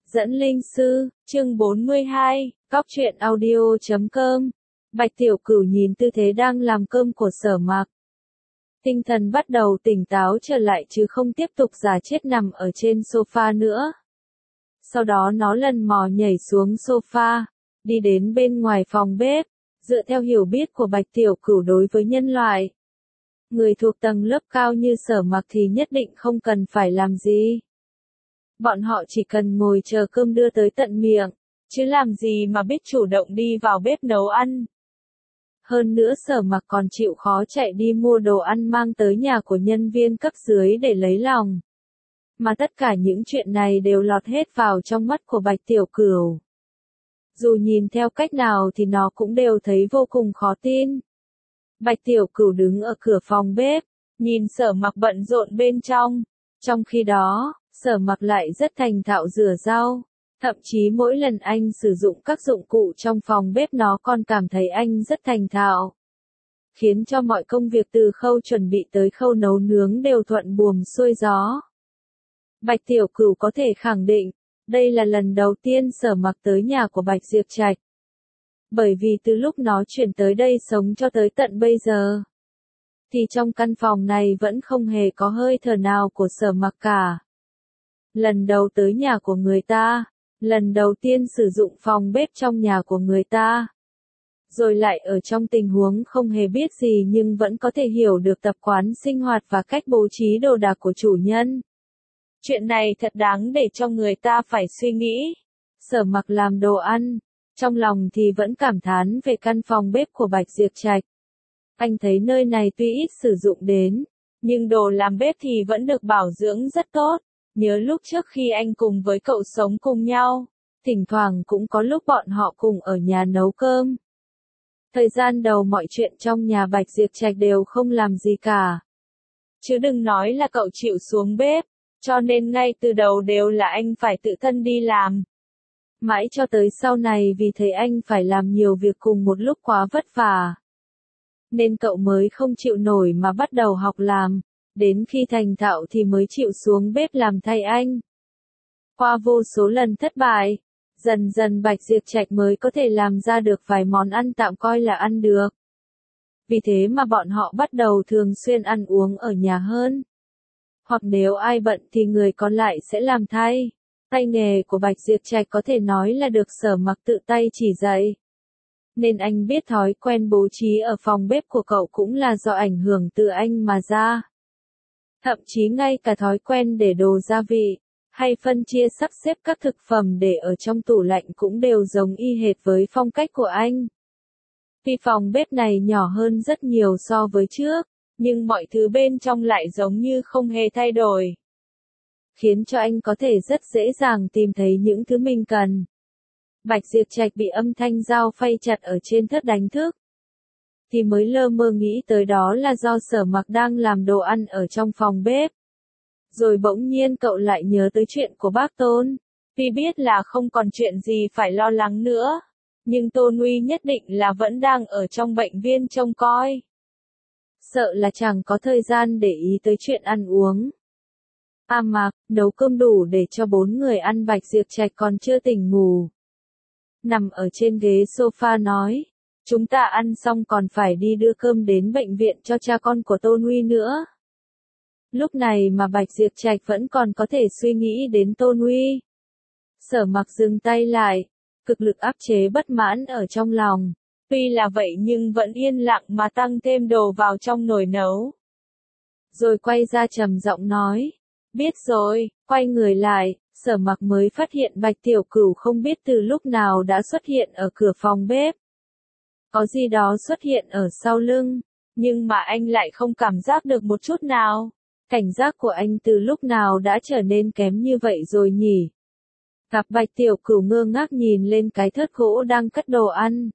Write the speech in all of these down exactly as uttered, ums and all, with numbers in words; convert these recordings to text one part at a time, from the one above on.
Dẫn linh sư, chương bốn mươi hai, Cóc truyện audio chấm com. Bạch Tiểu Cửu nhìn tư thế đang làm cơm của Sở Mạc. Tinh thần bắt đầu tỉnh táo trở lại chứ không tiếp tục giả chết nằm ở trên sofa nữa. Sau đó nó lần mò nhảy xuống sofa, đi đến bên ngoài phòng bếp, dựa theo hiểu biết của Bạch Tiểu Cửu đối với nhân loại. Người thuộc tầng lớp cao như Sở Mạc thì nhất định không cần phải làm gì. Bọn họ chỉ cần ngồi chờ cơm đưa tới tận miệng, chứ làm gì mà biết chủ động đi vào bếp nấu ăn. Hơn nữa Sở Mạc còn chịu khó chạy đi mua đồ ăn mang tới nhà của nhân viên cấp dưới để lấy lòng. Mà tất cả những chuyện này đều lọt hết vào trong mắt của Bạch Tiểu Cửu. Dù nhìn theo cách nào thì nó cũng đều thấy vô cùng khó tin. Bạch Tiểu Cửu đứng ở cửa phòng bếp, nhìn Sở Mạc bận rộn bên trong. Trong khi đó, Sở Mạc lại rất thành thạo rửa rau. Thậm chí mỗi lần anh sử dụng các dụng cụ trong phòng bếp nó còn cảm thấy anh rất thành thạo. Khiến cho mọi công việc từ khâu chuẩn bị tới khâu nấu nướng đều thuận buồm xuôi gió. Bạch Tiểu Cửu có thể khẳng định, đây là lần đầu tiên Sở Mạc tới nhà của Bạch Diệp Trạch. Bởi vì từ lúc nó chuyển tới đây sống cho tới tận bây giờ, thì trong căn phòng này vẫn không hề có hơi thở nào của Sở Mạc cả. Lần đầu tới nhà của người ta, lần đầu tiên sử dụng phòng bếp trong nhà của người ta. Rồi lại ở trong tình huống không hề biết gì nhưng vẫn có thể hiểu được tập quán sinh hoạt và cách bố trí đồ đạc của chủ nhân. Chuyện này thật đáng để cho người ta phải suy nghĩ. Sở Mạc làm đồ ăn, trong lòng thì vẫn cảm thán về căn phòng bếp của Bạch Diệp Trạch. Anh thấy nơi này tuy ít sử dụng đến, nhưng đồ làm bếp thì vẫn được bảo dưỡng rất tốt. Nhớ lúc trước khi anh cùng với cậu sống cùng nhau, thỉnh thoảng cũng có lúc bọn họ cùng ở nhà nấu cơm. Thời gian đầu mọi chuyện trong nhà Bạch Diệp Trạch đều không làm gì cả. Chứ đừng nói là cậu chịu xuống bếp, cho nên ngay từ đầu đều là anh phải tự thân đi làm. Mãi cho tới sau này vì thấy anh phải làm nhiều việc cùng một lúc quá vất vả, nên cậu mới không chịu nổi mà bắt đầu học làm. Đến khi thành thạo thì mới chịu xuống bếp làm thay anh. Qua vô số lần thất bại, dần dần Bạch Diệp Trạch mới có thể làm ra được vài món ăn tạm coi là ăn được. Vì thế mà bọn họ bắt đầu thường xuyên ăn uống ở nhà hơn. Hoặc nếu ai bận thì người còn lại sẽ làm thay. Tay nghề của Bạch Diệp Trạch có thể nói là được Sở Mạc tự tay chỉ dạy. Nên anh biết thói quen bố trí ở phòng bếp của cậu cũng là do ảnh hưởng từ anh mà ra. Thậm chí ngay cả thói quen để đồ gia vị, hay phân chia sắp xếp các thực phẩm để ở trong tủ lạnh cũng đều giống y hệt với phong cách của anh. Tuy phòng bếp này nhỏ hơn rất nhiều so với trước, nhưng mọi thứ bên trong lại giống như không hề thay đổi. Khiến cho anh có thể rất dễ dàng tìm thấy những thứ mình cần. Bạch Diệp Trạch bị âm thanh dao phay chặt ở trên thớt đánh thức. Thì mới lơ mơ nghĩ tới đó là do Sở Mạc đang làm đồ ăn ở trong phòng bếp. Rồi bỗng nhiên cậu lại nhớ tới chuyện của bác Tôn. Tuy biết là không còn chuyện gì phải lo lắng nữa, nhưng Tôn Uy nhất định là vẫn đang ở trong bệnh viện trông coi. Sợ là chẳng có thời gian để ý tới chuyện ăn uống. A Mạc, nấu cơm đủ để cho bốn người ăn. Bạch Diệp Trạch còn chưa tỉnh ngủ. Nằm ở trên ghế sofa nói. Chúng ta ăn xong còn phải đi đưa cơm đến bệnh viện cho cha con của Tôn Uy nữa. Lúc này mà Bạch Diệp Trạch vẫn còn có thể suy nghĩ đến Tôn Uy. Sở Mạc dừng tay lại, cực lực áp chế bất mãn ở trong lòng. Tuy là vậy nhưng vẫn yên lặng mà tăng thêm đồ vào trong nồi nấu. Rồi quay ra trầm giọng nói. Biết rồi, quay người lại, Sở Mạc mới phát hiện Bạch Tiểu Cửu không biết từ lúc nào đã xuất hiện ở cửa phòng bếp. Có gì đó xuất hiện ở sau lưng, nhưng mà anh lại không cảm giác được một chút nào. Cảnh giác của anh từ lúc nào đã trở nên kém như vậy rồi nhỉ? Gặp Bạch Tiểu Cửu ngơ ngác nhìn lên cái thớt gỗ đang cất đồ ăn.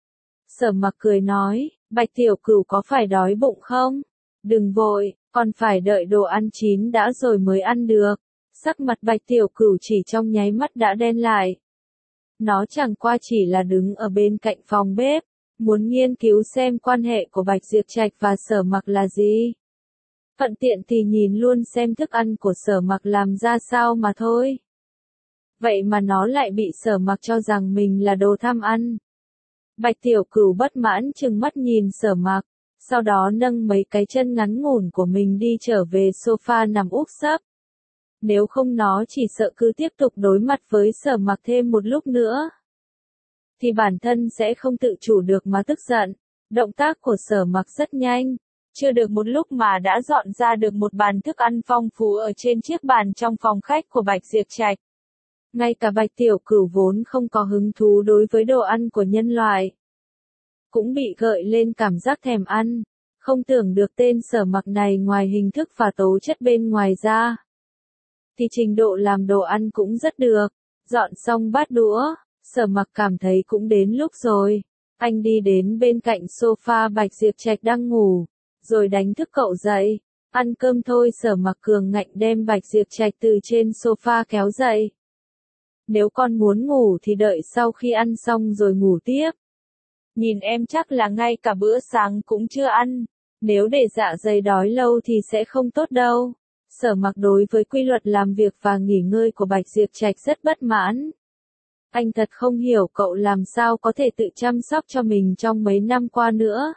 Sở Mạc cười nói, Bạch Tiểu Cửu có phải đói bụng không? Đừng vội, còn phải đợi đồ ăn chín đã rồi mới ăn được. Sắc mặt Bạch Tiểu Cửu chỉ trong nháy mắt đã đen lại. Nó chẳng qua chỉ là đứng ở bên cạnh phòng bếp, muốn nghiên cứu xem quan hệ của Bạch Diệp Trạch và Sở Mạc là gì. Thuận tiện thì nhìn luôn xem thức ăn của Sở Mạc làm ra sao mà thôi. Vậy mà nó lại bị Sở Mặc cho rằng mình là đồ tham ăn. Bạch Tiểu Cửu bất mãn trừng mắt nhìn Sở Mặc, sau đó nâng mấy cái chân ngắn ngủn của mình đi trở về sofa nằm úp sấp. Nếu không nó chỉ sợ cứ tiếp tục đối mặt với Sở Mặc thêm một lúc nữa, thì bản thân sẽ không tự chủ được mà tức giận. Động tác của Sở Mặc rất nhanh, chưa được một lúc mà đã dọn ra được một bàn thức ăn phong phú ở trên chiếc bàn trong phòng khách của Bạch Diệp Trạch. Ngay cả Bạch Tiểu Cửu vốn không có hứng thú đối với đồ ăn của nhân loại, cũng bị gợi lên cảm giác thèm ăn. Không tưởng được tên Sở Mặc này ngoài hình thức và tố chất bên ngoài ra, thì trình độ làm đồ ăn cũng rất được. Dọn xong bát đũa, Sở Mặc cảm thấy cũng đến lúc rồi. Anh đi đến bên cạnh sofa Bạch Diệp Trạch đang ngủ, rồi đánh thức cậu dậy. Ăn cơm thôi. Sở Mặc cường ngạnh đem Bạch Diệp Trạch từ trên sofa kéo dậy. Nếu con muốn ngủ thì đợi sau khi ăn xong rồi ngủ tiếp. Nhìn em chắc là ngay cả bữa sáng cũng chưa ăn. Nếu để dạ dày đói lâu thì sẽ không tốt đâu. Sở Mặc đối với quy luật làm việc và nghỉ ngơi của Bạch Diệp Trạch rất bất mãn. Anh thật không hiểu cậu làm sao có thể tự chăm sóc cho mình trong mấy năm qua nữa.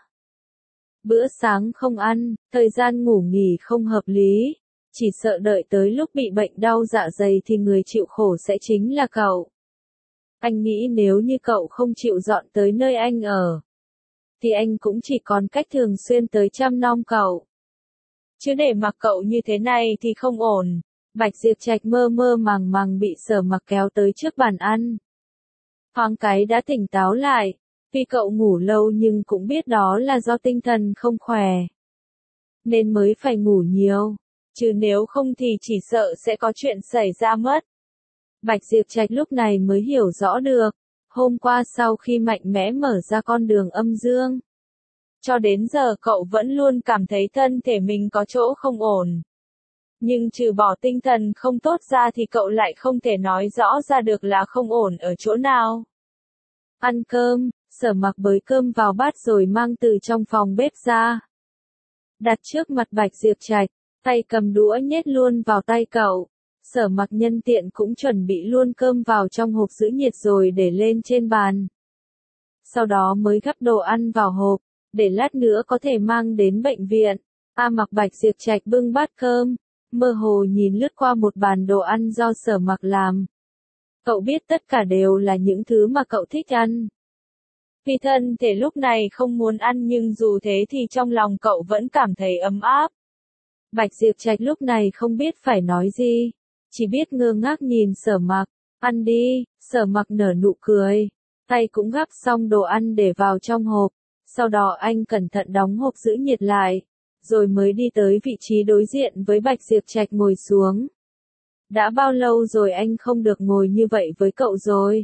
Bữa sáng không ăn, thời gian ngủ nghỉ không hợp lý. Chỉ sợ đợi tới lúc bị bệnh đau dạ dày thì người chịu khổ sẽ chính là cậu. Anh nghĩ nếu như cậu không chịu dọn tới nơi anh ở, thì anh cũng chỉ còn cách thường xuyên tới chăm nom cậu. Chứ để mặc cậu như thế này thì không ổn. Bạch Diệp Trạch mơ mơ màng màng bị Sở Mặc kéo tới trước bàn ăn. Thoáng cái đã tỉnh táo lại, vì cậu ngủ lâu nhưng cũng biết đó là do tinh thần không khỏe, nên mới phải ngủ nhiều, chứ nếu không thì chỉ sợ sẽ có chuyện xảy ra mất. Bạch Diệp Trạch lúc này mới hiểu rõ được, hôm qua sau khi mạnh mẽ mở ra con đường âm dương, cho đến giờ cậu vẫn luôn cảm thấy thân thể mình có chỗ không ổn. Nhưng trừ bỏ tinh thần không tốt ra thì cậu lại không thể nói rõ ra được là không ổn ở chỗ nào. Ăn cơm, Sở Mặc bới cơm vào bát rồi mang từ trong phòng bếp ra. Đặt trước mặt Bạch Diệp Trạch, tay cầm đũa nhét luôn vào tay cậu. Sở Mặc nhân tiện cũng chuẩn bị luôn cơm vào trong hộp giữ nhiệt rồi để lên trên bàn. Sau đó mới gắp đồ ăn vào hộp, để lát nữa có thể mang đến bệnh viện. A Mặc Bạch Diệp Trạch bưng bát cơm, mơ hồ nhìn lướt qua một bàn đồ ăn do Sở Mặc làm. Cậu biết tất cả đều là những thứ mà cậu thích ăn. Vì thân thể lúc này không muốn ăn nhưng dù thế thì trong lòng cậu vẫn cảm thấy ấm áp. Bạch Diệp Trạch lúc này không biết phải nói gì, chỉ biết ngơ ngác nhìn Sở Mặc. Ăn đi. Sở Mặc nở nụ cười, tay cũng gắp xong đồ ăn để vào trong hộp. Sau đó anh cẩn thận đóng hộp giữ nhiệt lại, rồi mới đi tới vị trí đối diện với Bạch Diệp Trạch ngồi xuống. Đã bao lâu rồi anh không được ngồi như vậy với cậu rồi?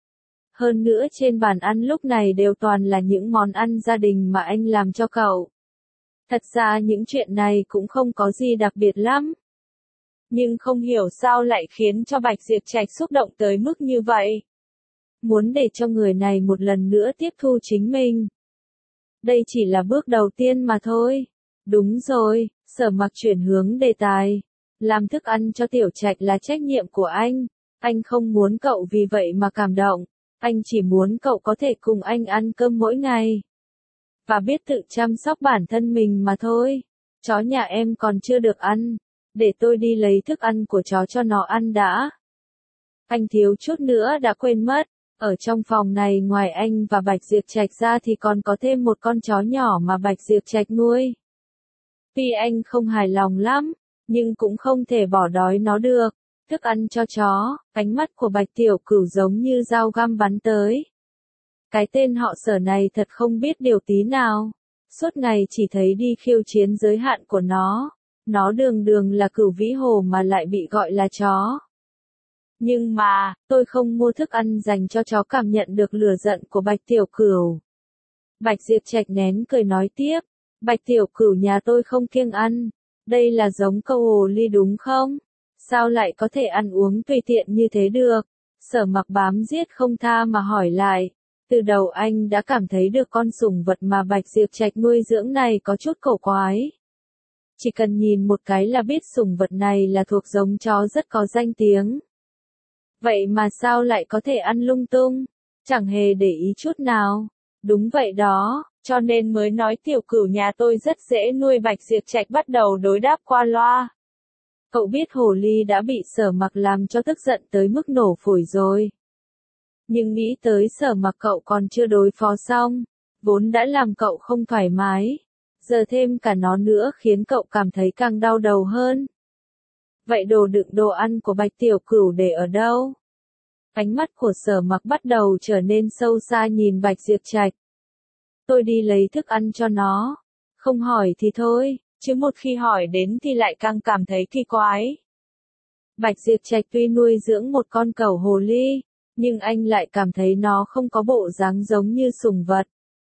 Hơn nữa trên bàn ăn lúc này đều toàn là những món ăn gia đình mà anh làm cho cậu. Thật ra những chuyện này cũng không có gì đặc biệt lắm. Nhưng không hiểu sao lại khiến cho Bạch Diệp Trạch xúc động tới mức như vậy. Muốn để cho người này một lần nữa tiếp thu chính mình. Đây chỉ là bước đầu tiên mà thôi. Đúng rồi, Sở Mặc chuyển hướng đề tài. Làm thức ăn cho Tiểu Trạch là trách nhiệm của anh. Anh không muốn cậu vì vậy mà cảm động. Anh chỉ muốn cậu có thể cùng anh ăn cơm mỗi ngày. Và biết tự chăm sóc bản thân mình mà thôi. Chó nhà em còn chưa được ăn. Để tôi đi lấy thức ăn của chó cho nó ăn đã. Anh thiếu chút nữa đã quên mất. Ở trong phòng này ngoài anh và Bạch Diệp Trạch ra thì còn có thêm một con chó nhỏ mà Bạch Diệp Trạch nuôi. Tuy anh không hài lòng lắm, nhưng cũng không thể bỏ đói nó được. Thức ăn cho chó, ánh mắt của Bạch Tiểu Cửu giống như dao găm bắn tới. Cái tên họ Sở này thật không biết điều tí nào. Suốt ngày chỉ thấy đi khiêu chiến giới hạn của nó. Nó đường đường là Cửu Vĩ Hồ mà lại bị gọi là chó. Nhưng mà, tôi không mua thức ăn dành cho chó. Cảm nhận được lửa giận của Bạch Tiểu Cửu. Bạch Diệp Trạch nén cười nói tiếp. Bạch Tiểu Cửu nhà tôi không kiêng ăn. Đây là giống câu hồ ly đúng không? Sao lại có thể ăn uống tùy tiện như thế được? Sở Mặc bám giết không tha mà hỏi lại. Từ đầu anh đã cảm thấy được con sủng vật mà Bạch Diệp Trạch nuôi dưỡng này có chút cổ quái. Chỉ cần nhìn một cái là biết sủng vật này là thuộc giống chó rất có danh tiếng. Vậy mà sao lại có thể ăn lung tung, chẳng hề để ý chút nào. Đúng vậy đó, cho nên mới nói tiểu cửu nhà tôi rất dễ nuôi. Bạch Diệp Trạch bắt đầu đối đáp qua loa. Cậu biết hồ ly đã bị Sở Mặc làm cho tức giận tới mức nổ phổi rồi. Nhưng nghĩ tới Sở Mặc cậu còn chưa đối phó xong, vốn đã làm cậu không thoải mái, giờ thêm cả nó nữa khiến cậu cảm thấy càng đau đầu hơn. Vậy đồ đựng đồ ăn của Bạch Tiểu Cửu để ở đâu? Ánh mắt của Sở Mặc bắt đầu trở nên sâu xa nhìn Bạch Diệp Trạch. Tôi đi lấy thức ăn cho nó. Không hỏi thì thôi, chứ một khi hỏi đến thì lại càng cảm thấy kỳ quái. Bạch Diệp Trạch tuy nuôi dưỡng một con cẩu hồ ly, nhưng anh lại cảm thấy nó không có bộ dáng giống như sủng vật.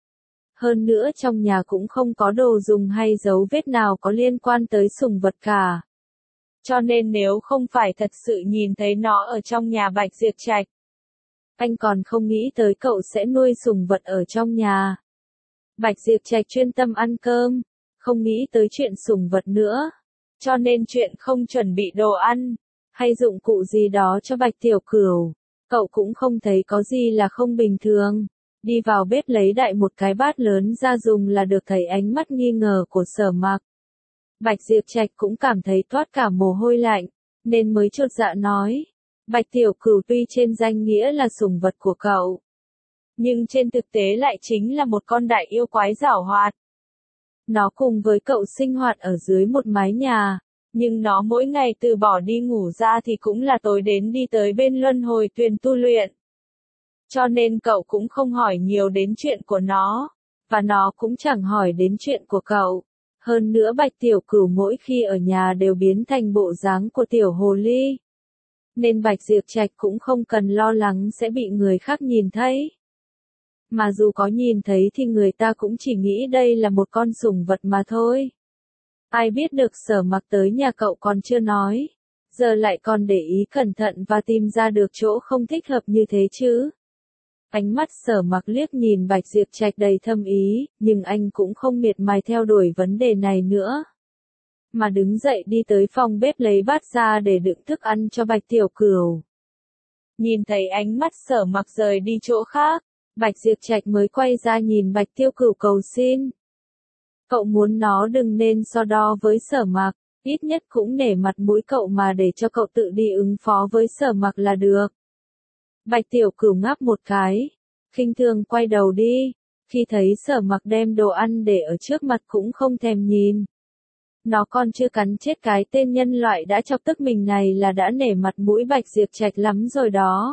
Hơn nữa trong nhà cũng không có đồ dùng hay dấu vết nào có liên quan tới sủng vật cả. Cho nên nếu không phải thật sự nhìn thấy nó ở trong nhà Bạch Diệp Trạch, anh còn không nghĩ tới cậu sẽ nuôi sủng vật ở trong nhà. Bạch Diệp Trạch chuyên tâm ăn cơm, không nghĩ tới chuyện sủng vật nữa. Cho nên chuyện không chuẩn bị đồ ăn, hay dụng cụ gì đó cho Bạch Tiểu Cửu, cậu cũng không thấy có gì là không bình thường. Đi vào bếp lấy đại một cái bát lớn ra dùng là được. Thấy ánh mắt nghi ngờ của Sở Mặc, Bạch Diệp Trạch cũng cảm thấy toát cả mồ hôi lạnh, nên mới chột dạ nói. Bạch Tiểu Cửu tuy trên danh nghĩa là sủng vật của cậu, nhưng trên thực tế lại chính là một con đại yêu quái giảo hoạt. Nó cùng với cậu sinh hoạt ở dưới một mái nhà, nhưng nó mỗi ngày từ bỏ đi ngủ ra thì cũng là tối đến đi tới bên luân hồi tuyền tu luyện. Cho nên cậu cũng không hỏi nhiều đến chuyện của nó, và nó cũng chẳng hỏi đến chuyện của cậu. Hơn nữa Bạch Tiểu Cửu mỗi khi ở nhà đều biến thành bộ dáng của tiểu hồ ly, nên Bạch Diệp Trạch cũng không cần lo lắng sẽ bị người khác nhìn thấy. Mà dù có nhìn thấy thì người ta cũng chỉ nghĩ đây là một con sủng vật mà thôi. Ai biết được Sở Mặc tới nhà cậu còn chưa nói, giờ lại còn để ý cẩn thận và tìm ra được chỗ không thích hợp như thế chứ. Ánh mắt Sở Mặc liếc nhìn Bạch Diệp Trạch đầy thâm ý, nhưng anh cũng không miệt mài theo đuổi vấn đề này nữa, mà đứng dậy đi tới phòng bếp lấy bát ra để đựng thức ăn cho Bạch Tiểu Cửu. Nhìn thấy ánh mắt Sở Mặc rời đi chỗ khác, Bạch Diệp Trạch mới quay ra nhìn Bạch Tiểu Cửu cầu xin. Cậu muốn nó đừng nên so đo với Sở Mặc, ít nhất cũng nể mặt mũi cậu mà để cho cậu tự đi ứng phó với Sở Mặc là được. Bạch Tiểu Cửu ngáp một cái, khinh thường quay đầu đi, khi thấy Sở Mặc đem đồ ăn để ở trước mặt cũng không thèm nhìn. Nó còn chưa cắn chết cái tên nhân loại đã chọc tức mình này là đã nể mặt mũi Bạch Diệp Trạch lắm rồi đó.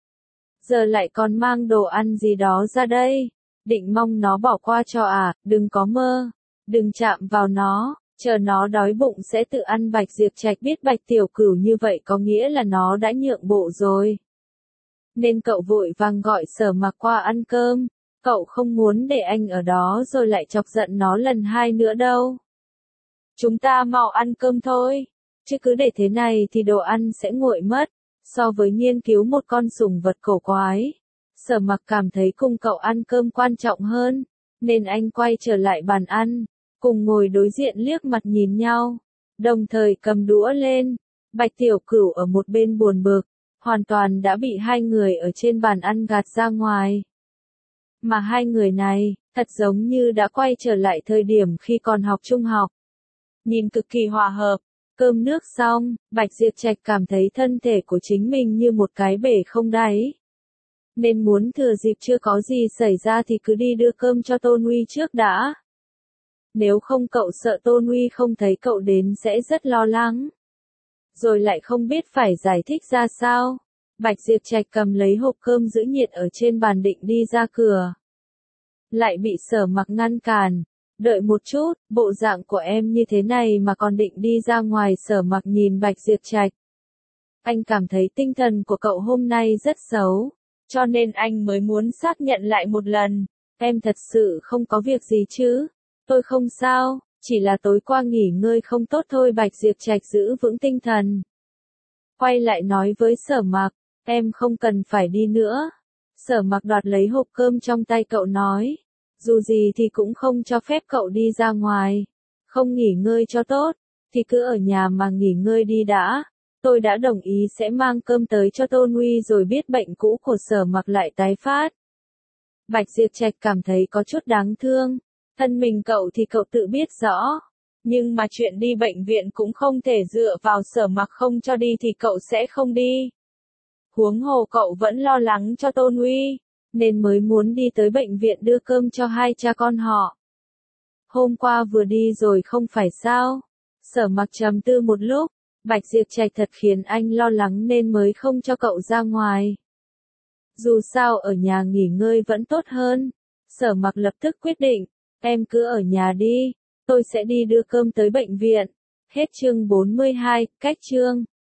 Giờ lại còn mang đồ ăn gì đó ra đây, định mong nó bỏ qua cho à, đừng có mơ, đừng chạm vào nó, chờ nó đói bụng sẽ tự ăn. Bạch Diệp Trạch biết Bạch Tiểu Cửu như vậy có nghĩa là nó đã nhượng bộ rồi, nên cậu vội vàng gọi Sở Mặc qua ăn cơm, cậu không muốn để anh ở đó rồi lại chọc giận nó lần hai nữa đâu. Chúng ta mau ăn cơm thôi, chứ cứ để thế này thì đồ ăn sẽ nguội mất. So với nghiên cứu một con sủng vật cổ quái, Sở Mặc cảm thấy cùng cậu ăn cơm quan trọng hơn, nên anh quay trở lại bàn ăn, cùng ngồi đối diện liếc mặt nhìn nhau, đồng thời cầm đũa lên. Bạch Tiểu Cửu ở một bên buồn bực, hoàn toàn đã bị hai người ở trên bàn ăn gạt ra ngoài. Mà hai người này, thật giống như đã quay trở lại thời điểm khi còn học trung học. Nhìn cực kỳ hòa hợp. Cơm nước xong, Bạch Diệp Trạch cảm thấy thân thể của chính mình như một cái bể không đáy. Nên muốn thừa dịp chưa có gì xảy ra thì cứ đi đưa cơm cho Tôn Uy trước đã. Nếu không cậu sợ Tôn Uy không thấy cậu đến sẽ rất lo lắng. Rồi lại không biết phải giải thích ra sao. Bạch Diệp Trạch cầm lấy hộp cơm giữ nhiệt ở trên bàn định đi ra cửa, lại bị Sở Mặc ngăn cản. Đợi một chút, bộ dạng của em như thế này mà còn định đi ra ngoài. Sở Mặc nhìn Bạch Diệp Trạch. Anh cảm thấy tinh thần của cậu hôm nay rất xấu, cho nên anh mới muốn xác nhận lại một lần. Em thật sự không có việc gì chứ? Tôi không sao, chỉ là tối qua nghỉ ngơi không tốt thôi. Bạch Diệp Trạch giữ vững tinh thần, quay lại nói với Sở Mặc, em không cần phải đi nữa. Sở Mặc đoạt lấy hộp cơm trong tay cậu nói. Dù gì thì cũng không cho phép cậu đi ra ngoài. Không nghỉ ngơi cho tốt, thì cứ ở nhà mà nghỉ ngơi đi đã. Tôi đã đồng ý sẽ mang cơm tới cho Tôn Uy rồi biết bệnh cũ của Sở Mặc lại tái phát. Bạch Diệp Trạch cảm thấy có chút đáng thương. Thân mình cậu thì cậu tự biết rõ. Nhưng mà chuyện đi bệnh viện cũng không thể dựa vào Sở Mặc không cho đi thì cậu sẽ không đi. Huống hồ cậu vẫn lo lắng cho Tôn Uy, nên mới muốn đi tới bệnh viện đưa cơm cho hai cha con họ. Hôm qua vừa đi rồi không phải sao? Sở Mặc trầm tư một lúc, Bạch Diệp Trạch thật khiến anh lo lắng nên mới không cho cậu ra ngoài. Dù sao ở nhà nghỉ ngơi vẫn tốt hơn. Sở Mặc lập tức quyết định, em cứ ở nhà đi, tôi sẽ đi đưa cơm tới bệnh viện. Hết chương bốn mươi hai, cách chương.